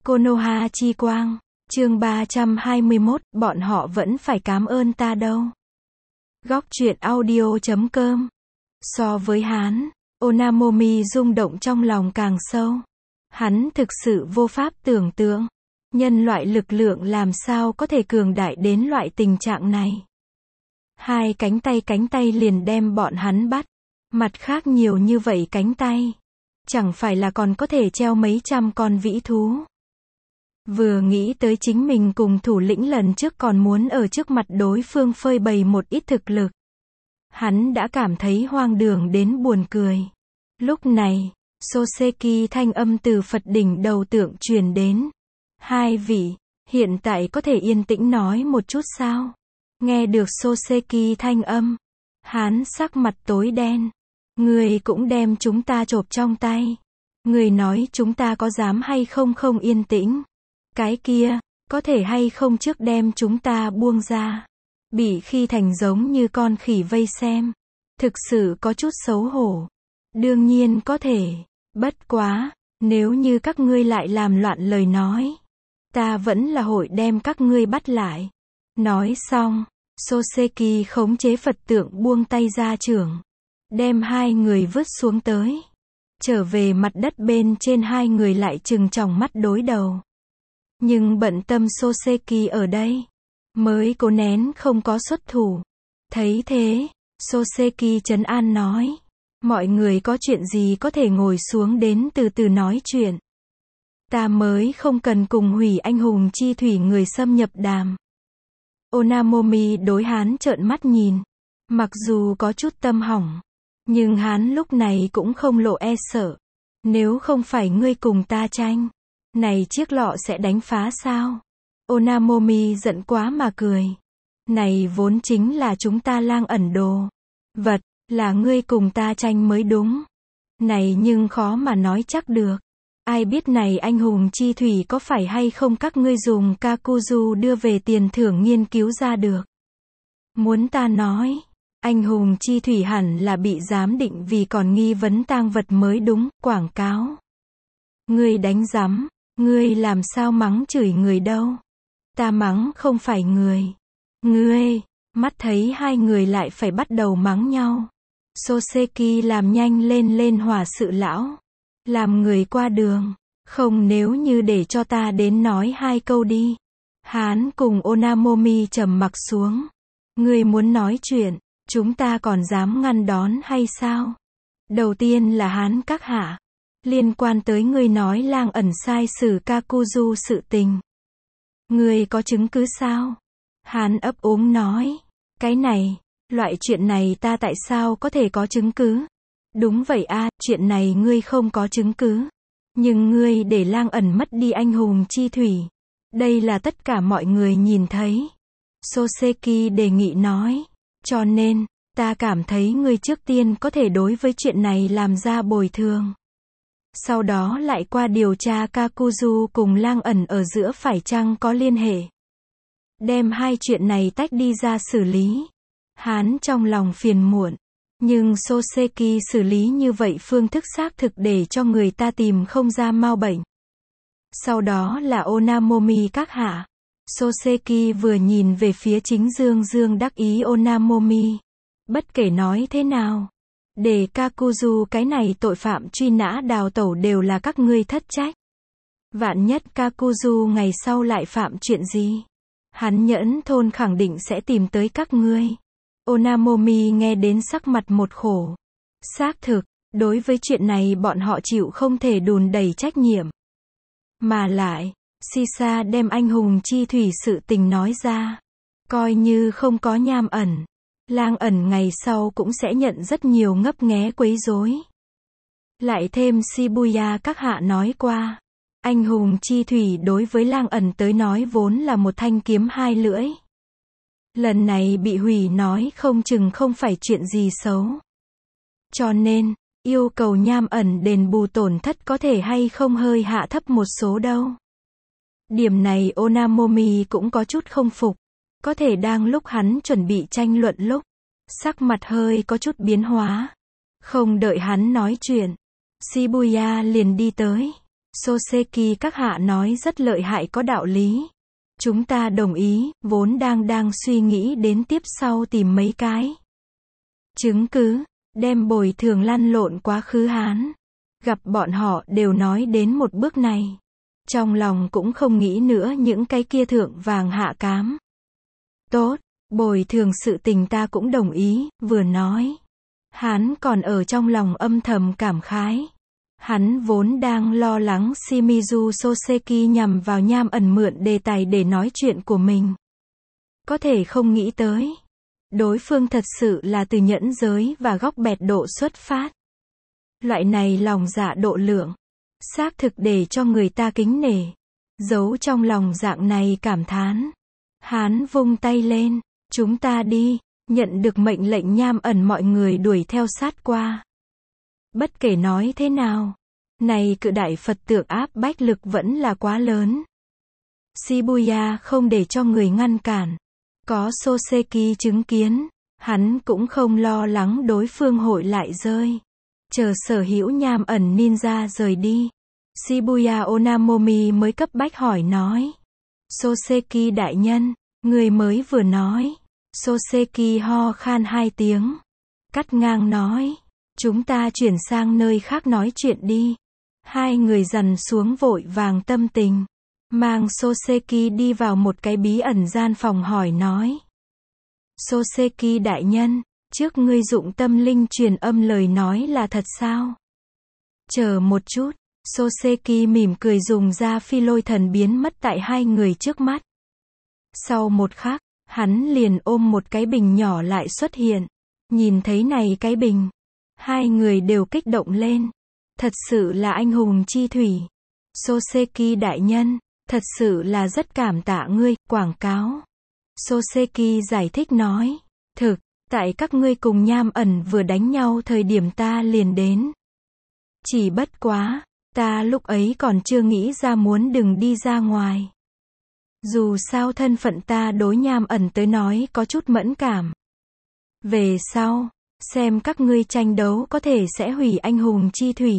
Konoha chi quang, chương 321, bọn họ vẫn phải cảm ơn ta đâu. Góc truyện audio.com. So với hắn, Onamomi rung động trong lòng càng sâu. Hắn thực sự vô pháp tưởng tượng, nhân loại lực lượng làm sao có thể cường đại đến loại tình trạng này. Hai cánh tay liền đem bọn hắn bắt. Mặt khác nhiều như vậy cánh tay, chẳng phải là còn có thể treo mấy trăm con vĩ thú. Vừa nghĩ tới chính mình cùng thủ lĩnh lần trước còn muốn ở trước mặt đối phương phơi bày một ít thực lực, hắn đã cảm thấy hoang đường đến buồn cười. Lúc này, Soseki thanh âm từ Phật đỉnh đầu tượng truyền đến. Hai vị, hiện tại có thể yên tĩnh nói một chút sao? Nghe được Soseki thanh âm, hắn sắc mặt tối đen. Người cũng đem chúng ta chộp trong tay. Người nói chúng ta có dám hay không không yên tĩnh. Cái kia, có thể hay không trước đem chúng ta buông ra. Bị khi thành giống như con khỉ vây xem. Thực sự có chút xấu hổ. Đương nhiên có thể. Bất quá, nếu như các ngươi lại làm loạn lời nói, ta vẫn là hội đem các ngươi bắt lại. Nói xong, Soseki khống chế Phật tượng buông tay ra trưởng. Đem hai người vứt xuống tới. Trở về mặt đất bên trên hai người lại trừng tròng mắt đối đầu. Nhưng bận tâm Soseki ở đây, mới cố nén không có xuất thủ. Thấy thế, Soseki trấn an nói. Mọi người có chuyện gì có thể ngồi xuống đến từ từ nói chuyện. Ta mới không cần cùng hủy anh hùng chi thủy người xâm nhập đàm. Onamomi đối hắn trợn mắt nhìn. Mặc dù có chút tâm hỏng, nhưng hắn lúc này cũng không lộ e sợ. Nếu không phải ngươi cùng ta tranh, này chiếc lọ sẽ đánh phá sao? Onamomi giận quá mà cười. Này vốn chính là chúng ta lang ẩn đồ vật, là ngươi cùng ta tranh mới đúng. Này nhưng khó mà nói chắc được. Ai biết này anh hùng chi thủy có phải hay không các ngươi dùng Kakuzu đưa về tiền thưởng nghiên cứu ra được. Muốn ta nói, anh hùng chi thủy hẳn là bị giám định vì còn nghi vấn tang vật mới đúng, quảng cáo. Ngươi đánh rắm, ngươi làm sao mắng chửi người đâu. Ta mắng không phải người. Ngươi, mắt thấy hai người lại phải bắt đầu mắng nhau. Soseki làm nhanh lên hỏa sự lão. Làm người qua đường, không nếu như để cho ta đến nói hai câu đi. Hắn cùng Onamomi trầm mặc xuống. Ngươi muốn nói chuyện, chúng ta còn dám ngăn đón hay sao? Đầu tiên là hắn các hạ. Liên quan tới ngươi nói lang ẩn sai xử Kakuzu sự tình. Ngươi có chứng cứ sao? Hắn ấp úng nói. Cái này, loại chuyện này ta tại sao có thể có chứng cứ? Đúng vậy a, chuyện này ngươi không có chứng cứ. Nhưng ngươi để lang ẩn mất đi anh hùng chi thủy. Đây là tất cả mọi người nhìn thấy. Soseki đề nghị nói. Cho nên, ta cảm thấy ngươi trước tiên có thể đối với chuyện này làm ra bồi thường. Sau đó lại qua điều tra Kakuzu cùng lang ẩn ở giữa phải chăng có liên hệ. Đem hai chuyện này tách đi ra xử lý. Hắn trong lòng phiền muộn. Nhưng Soseki xử lý như vậy phương thức xác thực để cho người ta tìm không ra mau bệnh. Sau đó là Onamomi các hạ. Soseki vừa nhìn về phía chính dương đắc ý Onamomi. Bất kể nói thế nào, để Kakuzu cái này tội phạm truy nã đào tẩu đều là các ngươi thất trách. Vạn nhất Kakuzu ngày sau lại phạm chuyện gì, hắn Nhẫn thôn khẳng định sẽ tìm tới các ngươi. Onamomi nghe đến sắc mặt một khổ. Xác thực, đối với chuyện này bọn họ chịu không thể đùn đẩy trách nhiệm. Mà lại, Shisa đem anh hùng chi thủy sự tình nói ra. Coi như không có nham ẩn. Lang ẩn ngày sau cũng sẽ nhận rất nhiều ngấp nghé quấy rối. Lại thêm Shibuya các hạ nói qua. Anh hùng chi thủy đối với lang ẩn tới nói vốn là một thanh kiếm hai lưỡi. Lần này bị hủy nói không chừng không phải chuyện gì xấu. Cho nên, yêu cầu nham ẩn đền bù tổn thất có thể hay không hơi hạ thấp một số đâu. Điểm này Onamomi cũng có chút không phục. Có thể đang lúc hắn chuẩn bị tranh luận lúc, sắc mặt hơi có chút biến hóa. Không đợi hắn nói chuyện, Shibuya liền đi tới. Soseki các hạ nói rất lợi hại có đạo lý. Chúng ta đồng ý, vốn đang suy nghĩ đến tiếp sau tìm mấy cái chứng cứ, đem bồi thường lăn lộn quá khứ Hán. Gặp bọn họ đều nói đến một bước này. Trong lòng cũng không nghĩ nữa những cái kia thượng vàng hạ cám. Tốt, bồi thường sự tình ta cũng đồng ý, vừa nói. Hán còn ở trong lòng âm thầm cảm khái. Hắn vốn đang lo lắng Shimizu Soseki nhằm vào Nham Ẩn mượn đề tài để nói chuyện của mình. Có thể không nghĩ tới. Đối phương thật sự là từ nhẫn giới và góc bẹt độ xuất phát. Loại này lòng dạ độ lượng. Xác thực để cho người ta kính nể. Giấu trong lòng dạng này cảm thán. Hán vung tay lên. Chúng ta đi. Nhận được mệnh lệnh Nham Ẩn mọi người đuổi theo sát qua. Bất kể nói thế nào. Này cự đại Phật tượng áp bách lực vẫn là quá lớn. Shibuya không để cho người ngăn cản. Có Soseki chứng kiến. Hắn cũng không lo lắng đối phương hội lại rơi. Chờ sở hữu Nham Ẩn ninja rời đi. Shibuya Onamomi mới cấp bách hỏi nói. Soseki đại nhân, người mới vừa nói. Soseki ho khan 2 tiếng. Cắt ngang nói. Chúng ta chuyển sang nơi khác nói chuyện đi. Hai người dằn xuống vội vàng tâm tình. Mang Soseki đi vào một cái bí ẩn gian phòng hỏi nói. Soseki đại nhân, trước ngươi dụng tâm linh truyền âm lời nói là thật sao? Chờ một chút, Soseki mỉm cười dùng ra phi lôi thần biến mất tại hai người trước mắt. Sau một khắc, hắn liền ôm một cái bình nhỏ lại xuất hiện. Nhìn thấy này cái bình. Hai người đều kích động lên. Thật sự là anh hùng chi thủy. Soseki đại nhân, thật sự là rất cảm tạ ngươi, quảng cáo. Soseki giải thích nói. Thực, tại các ngươi cùng Nham Ẩn vừa đánh nhau thời điểm ta liền đến. Chỉ bất quá, ta lúc ấy còn chưa nghĩ ra muốn đừng đi ra ngoài. Dù sao thân phận ta đối Nham Ẩn tới nói có chút mẫn cảm. Về sau, xem các ngươi tranh đấu có thể sẽ hủy anh hùng chi thủy.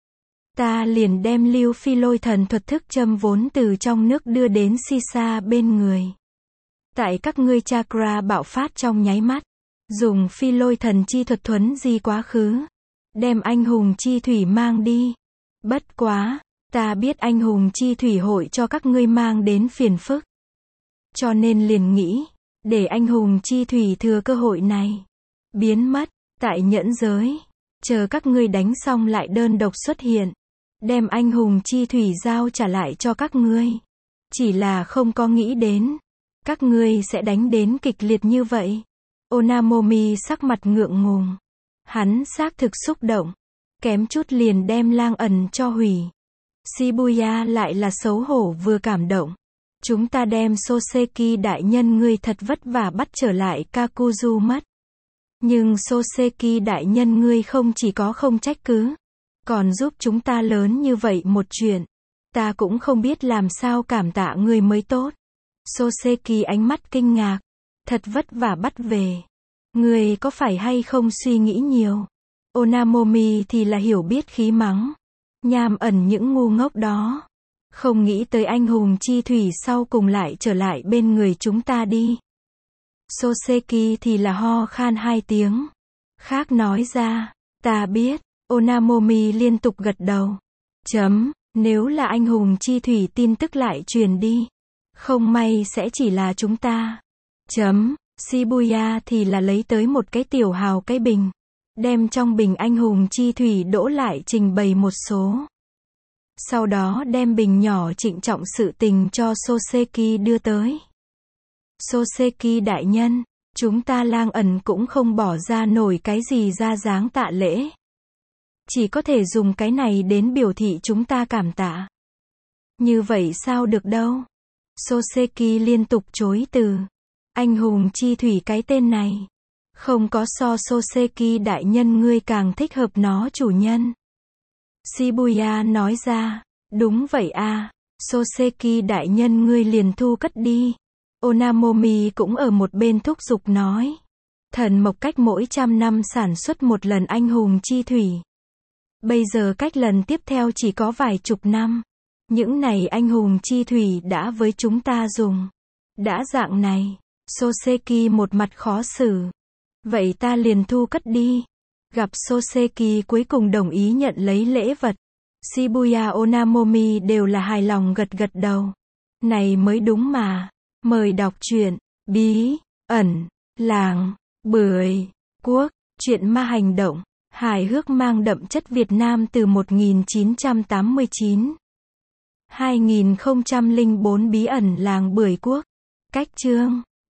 Ta liền đem lưu phi lôi thần thuật thức châm vốn từ trong nước đưa đến Sisa bên người. Tại các ngươi chakra bạo phát trong nháy mắt. Dùng phi lôi thần chi thuật thuấn di quá khứ. Đem anh hùng chi thủy mang đi. Bất quá, ta biết anh hùng chi thủy hội cho các ngươi mang đến phiền phức. Cho nên liền nghĩ, để anh hùng chi thủy thừa cơ hội này. Biến mất, tại nhẫn giới. Chờ các ngươi đánh xong lại đơn độc xuất hiện. Đem anh hùng chi thủy giao trả lại cho các ngươi. Chỉ là không có nghĩ đến. Các ngươi sẽ đánh đến kịch liệt như vậy. Onamomi sắc mặt ngượng ngùng. Hắn xác thực xúc động. Kém chút liền đem Lang Ẩn cho hủy. Shibuya lại là xấu hổ vừa cảm động. Chúng ta đem Soseki đại nhân ngươi thật vất vả bắt trở lại Kakuzu mất. Nhưng Soseki đại nhân ngươi không chỉ có không trách cứ. Còn giúp chúng ta lớn như vậy một chuyện. Ta cũng không biết làm sao cảm tạ ngươi mới tốt. Soseki ánh mắt kinh ngạc. Thật vất vả bắt về. Ngươi có phải hay không suy nghĩ nhiều? Onamomi thì là hiểu biết khí mắng. Nham Ẩn những ngu ngốc đó. Không nghĩ tới anh hùng chi thủy sau cùng lại trở lại bên người chúng ta đi. Soseki thì là ho khan 2 tiếng. Khác nói ra. Ta biết. Onamomi liên tục gật đầu. Nếu là anh hùng chi thủy tin tức lại truyền đi. Không may sẽ chỉ là chúng ta. Shibuya thì là lấy tới một cái tiểu hào cái bình. Đem trong bình anh hùng chi thủy đỗ lại trình bày một số. Sau đó đem bình nhỏ trịnh trọng sự tình cho Soseki đưa tới. Soseki đại nhân, chúng ta Lang Ẩn cũng không bỏ ra nổi cái gì ra dáng tạ lễ. Chỉ có thể dùng cái này đến biểu thị chúng ta cảm tạ. Như vậy sao được đâu? Soseki liên tục chối từ. Anh hùng chi thủy cái tên này. Không có so Soseki đại nhân ngươi càng thích hợp nó chủ nhân. Shibuya nói ra. Đúng vậy a, Soseki đại nhân ngươi liền thu cất đi. Onamomi cũng ở một bên thúc giục nói. Thần mộc cách mỗi 100 năm sản xuất một lần anh hùng chi thủy. Bây giờ cách lần tiếp theo chỉ có vài chục năm. Những này anh hùng chi thủy đã với chúng ta dùng. Đã dạng này. Soseki một mặt khó xử. Vậy ta liền thu cất đi. Gặp Soseki cuối cùng đồng ý nhận lấy lễ vật. Shibuya Onamomi đều là hài lòng gật gật đầu. Này mới đúng mà. Mời đọc truyện. Bí ẩn làng Bưởi Quốc. Truyện ma hành động. Hài hước mang đậm chất Việt Nam từ 1989. 2004 Bí ẩn làng Bưởi Quốc. Cách chương